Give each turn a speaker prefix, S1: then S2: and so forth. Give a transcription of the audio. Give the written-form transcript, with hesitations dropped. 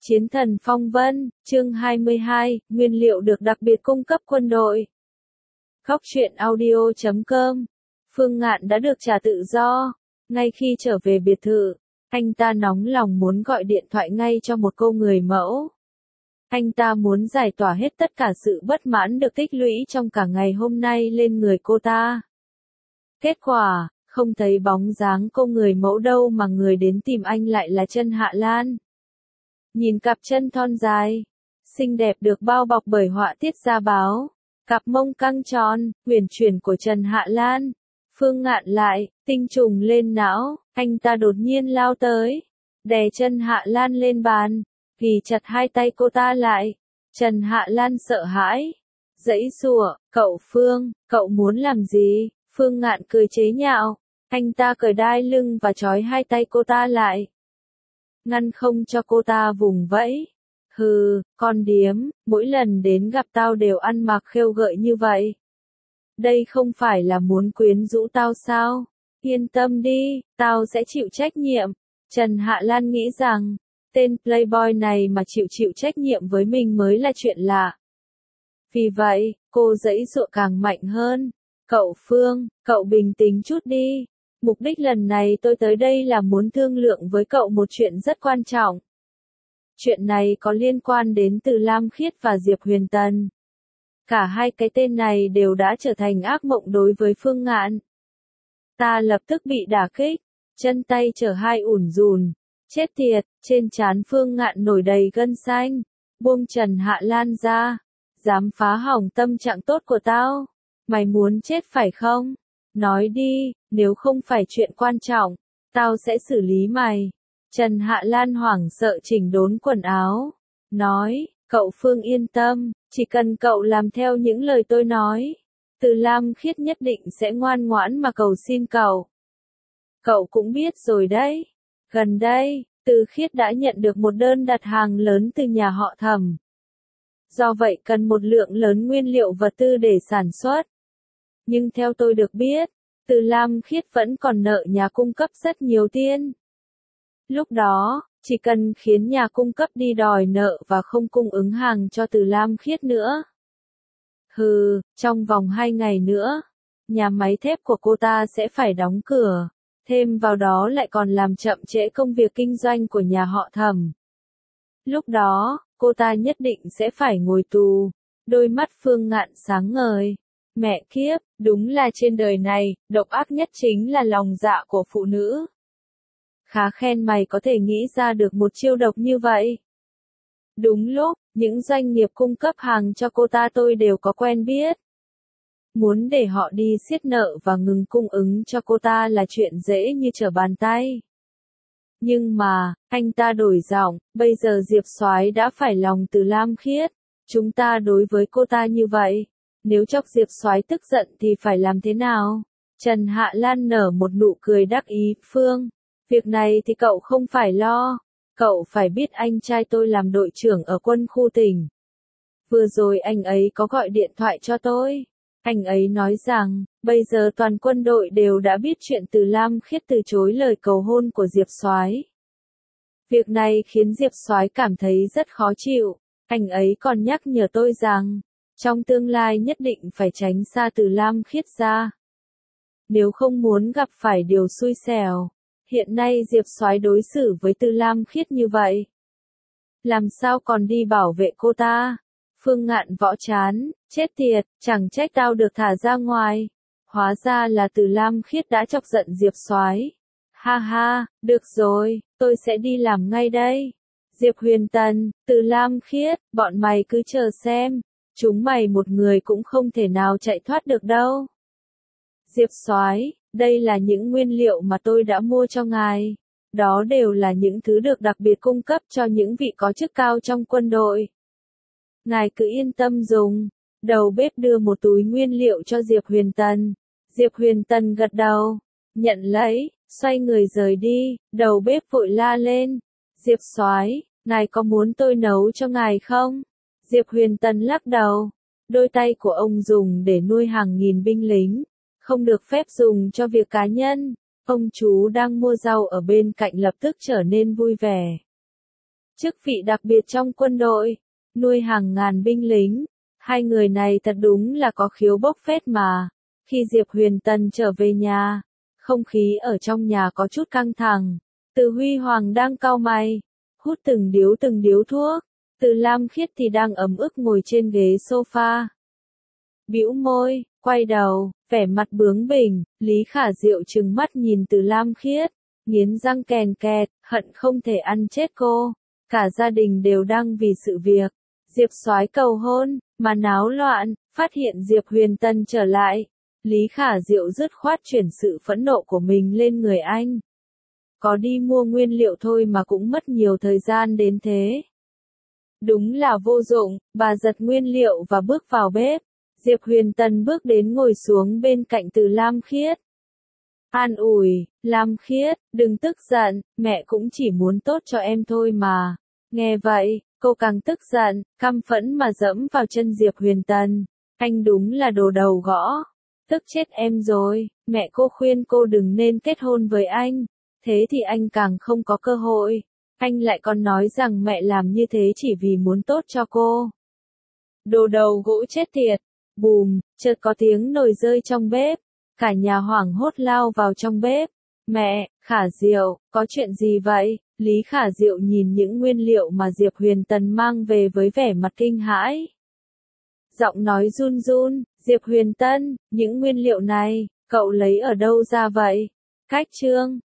S1: Chiến thần phong vân, chương 22, nguyên liệu được đặc biệt cung cấp quân đội. Góc truyện audio.com. Phương Ngạn đã được trả tự do. Ngay khi trở về biệt thự, anh ta nóng lòng muốn gọi điện thoại ngay cho một cô người mẫu. Anh ta muốn giải tỏa hết tất cả sự bất mãn được tích lũy trong cả ngày hôm nay lên người cô ta. Kết quả, không thấy bóng dáng cô người mẫu đâu mà người đến tìm anh lại là Trần Hạ Lan. Nhìn cặp chân thon dài, xinh đẹp được bao bọc bởi họa tiết da báo, cặp mông căng tròn, uyển chuyển của Trần Hạ Lan, Phương Ngạn lại, tinh trùng lên não, anh ta đột nhiên lao tới, đè Trần Hạ Lan lên bàn, ghì chặt hai tay cô ta lại. Trần Hạ Lan sợ hãi, giãy giụa, "Cậu Phương, cậu muốn làm gì?" Phương Ngạn cười chế nhạo, anh ta cởi đai lưng và trói hai tay cô ta lại, ngăn không cho cô ta vùng vẫy. "Hừ, con điếm, mỗi lần đến gặp tao đều ăn mặc khêu gợi như vậy. Đây không phải là muốn quyến rũ tao sao? Yên tâm đi, tao sẽ chịu trách nhiệm." Trần Hạ Lan nghĩ rằng, tên playboy này mà chịu trách nhiệm với mình mới là chuyện lạ. Vì vậy, cô giãy giụa càng mạnh hơn. "Cậu Phương, cậu bình tĩnh chút đi. Mục đích lần này tôi tới đây là muốn thương lượng với cậu một chuyện rất quan trọng. Chuyện này có liên quan đến Từ Lam Khiết và Diệp Huyền Tần. Cả hai cái tên này đều đã trở thành ác mộng đối với Phương Ngạn." Ta lập tức bị đả kích, chân tay trở hai ủn rùn. Chết tiệt, trên trán Phương Ngạn nổi đầy gân xanh. "Buông Trần Hạ Lan ra, dám phá hỏng tâm trạng tốt của tao. Mày muốn chết phải không? Nói đi, nếu không phải chuyện quan trọng, tao sẽ xử lý mày." Trần Hạ Lan hoảng sợ chỉnh đốn quần áo, nói, "Cậu Phương yên tâm, chỉ cần cậu làm theo những lời tôi nói, Từ Lam Khiết nhất định sẽ ngoan ngoãn mà cầu xin cậu. Cậu cũng biết rồi đấy, gần đây, Từ Khiết đã nhận được một đơn đặt hàng lớn từ nhà họ Thẩm. Do vậy cần một lượng lớn nguyên liệu vật tư để sản xuất. Nhưng theo tôi được biết, Từ Lam Khiết vẫn còn nợ nhà cung cấp rất nhiều tiền. Lúc đó, chỉ cần khiến nhà cung cấp đi đòi nợ và không cung ứng hàng cho Từ Lam Khiết nữa. Hừ, trong vòng 2 ngày nữa, nhà máy thép của cô ta sẽ phải đóng cửa. Thêm vào đó lại còn làm chậm trễ công việc kinh doanh của nhà họ Thẩm. Lúc đó, cô ta nhất định sẽ phải ngồi tù." Đôi mắt Phương Ngạn sáng ngời. Mẹ kiếp, đúng là trên đời này, độc ác nhất chính là lòng dạ của phụ nữ. Khá khen mày có thể nghĩ ra được một chiêu độc như vậy. Đúng lúc, những doanh nghiệp cung cấp hàng cho cô ta tôi đều có quen biết. Muốn để họ đi siết nợ và ngừng cung ứng cho cô ta là chuyện dễ như trở bàn tay. Nhưng mà, anh ta đổi giọng, "Bây giờ Diệp Soái đã phải lòng Từ Lam Khiết. Chúng ta đối với cô ta như vậy. Nếu chọc Diệp Soái tức giận thì phải làm thế nào?" Trần Hạ Lan nở một nụ cười đắc ý, "Phương, việc này thì cậu không phải lo. Cậu phải biết anh trai tôi làm đội trưởng ở quân khu tỉnh. Vừa rồi anh ấy có gọi điện thoại cho tôi. Anh ấy nói rằng, bây giờ toàn quân đội đều đã biết chuyện Từ Lam Khiết từ chối lời cầu hôn của Diệp Soái. Việc này khiến Diệp Soái cảm thấy rất khó chịu. Anh ấy còn nhắc nhở tôi rằng, trong tương lai nhất định phải tránh xa Từ Lam Khiết ra. Nếu không muốn gặp phải điều xui xẻo. Hiện nay Diệp Soái đối xử với Từ Lam Khiết như vậy, làm sao còn đi bảo vệ cô ta?" Phương Ngạn võ chán, "Chết tiệt, chẳng trách tao được thả ra ngoài. Hóa ra là Từ Lam Khiết đã chọc giận Diệp Soái. Ha ha, được rồi, tôi sẽ đi làm ngay đây. Diệp Huyền Tần, Từ Lam Khiết, bọn mày cứ chờ xem. Chúng mày một người cũng không thể nào chạy thoát được đâu." "Diệp Soái, đây là những nguyên liệu mà tôi đã mua cho ngài. Đó đều là những thứ được đặc biệt cung cấp cho những vị có chức cao trong quân đội. Ngài cứ yên tâm dùng." Đầu bếp đưa một túi nguyên liệu cho Diệp Huyền Tần. Diệp Huyền Tần gật đầu, nhận lấy, xoay người rời đi. Đầu bếp vội la lên, "Diệp Soái, ngài có muốn tôi nấu cho ngài không?" Diệp Huyền Tần lắc đầu. Đôi tay của ông dùng để nuôi hàng nghìn binh lính, không được phép dùng cho việc cá nhân. Ông chú đang mua rau ở bên cạnh lập tức trở nên vui vẻ. chức vị đặc biệt trong quân đội, nuôi hàng ngàn binh lính. Hai người này thật đúng là có khiếu bốc phét mà. Khi Diệp Huyền Tân trở về nhà, không khí ở trong nhà có chút căng thẳng. Từ Huy Hoàng đang cau mày, hút từng điếu thuốc. Từ Lam Khiết thì đang ấm ức ngồi trên ghế sofa. Bĩu môi, quay đầu, vẻ mặt bướng bỉnh. Lý Khả Diệu trừng mắt nhìn Từ Lam Khiết, nghiến răng kèn kẹt, hận không thể ăn chết cô. Cả gia đình đều đang vì sự việc Diệp Soái cầu hôn mà náo loạn. Phát hiện Diệp Huyền Tân trở lại, Lý Khả Diệu dứt khoát chuyển sự phẫn nộ của mình lên người anh. Có đi mua nguyên liệu thôi mà cũng mất nhiều thời gian đến thế. Đúng là vô dụng. Bà giật nguyên liệu và bước vào bếp. Diệp Huyền Tân bước đến ngồi xuống bên cạnh Từ Lam Khiết. An ủi, Lam Khiết, đừng tức giận, mẹ cũng chỉ muốn tốt cho em thôi mà. Nghe vậy, cô càng tức giận, căm phẫn mà dẫm vào chân Diệp Huyền Tân. Anh đúng là đồ đầu gõ. Tức chết em rồi, mẹ cô khuyên cô đừng nên kết hôn với anh. Thế thì anh càng không có cơ hội. Anh lại còn nói rằng mẹ làm như thế chỉ vì muốn tốt cho cô. Đồ đầu gỗ chết tiệt. Bùm, chợt có tiếng nồi rơi trong bếp. Cả nhà hoảng hốt lao vào trong bếp. Mẹ, Khả Diệu, có chuyện gì vậy? Lý Khả Diệu nhìn những nguyên liệu mà Diệp Huyền Tân mang về với vẻ mặt kinh hãi. Giọng nói run run, Diệp Huyền Tân, những nguyên liệu này, cậu lấy ở đâu ra vậy? Cách chương